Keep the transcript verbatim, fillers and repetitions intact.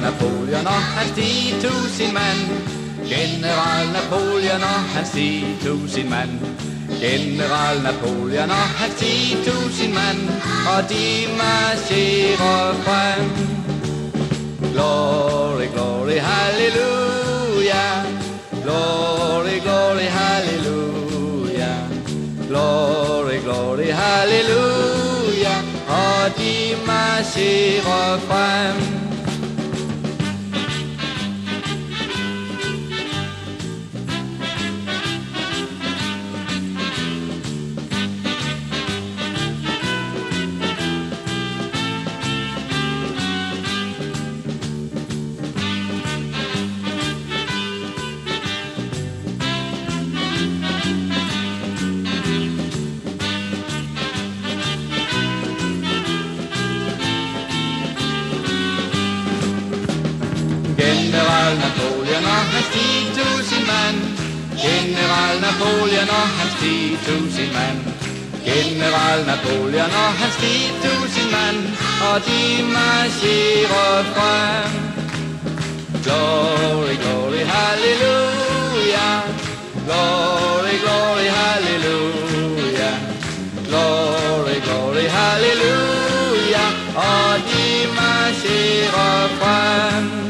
Napoleon og hans ti tusind mand. General Napoleon og hans ti tusind mand. General Napoleon og hans ti tusind mand. Og de marcherer frem. Glory, glory, hallelujah. Glory, glory, hallelujah. Glory, glory, hallelujah. Og de marcherer frem. General Napoleon og hans ti tusind mand. General Napoleon og hans ti tusind mand. General Napoleon og hans ti tusind mand. Og de marcherer frem. Glory, glory, hallelujah. Glory, glory, hallelujah. Glory, glory, hallelujah. Og de marcherer frem.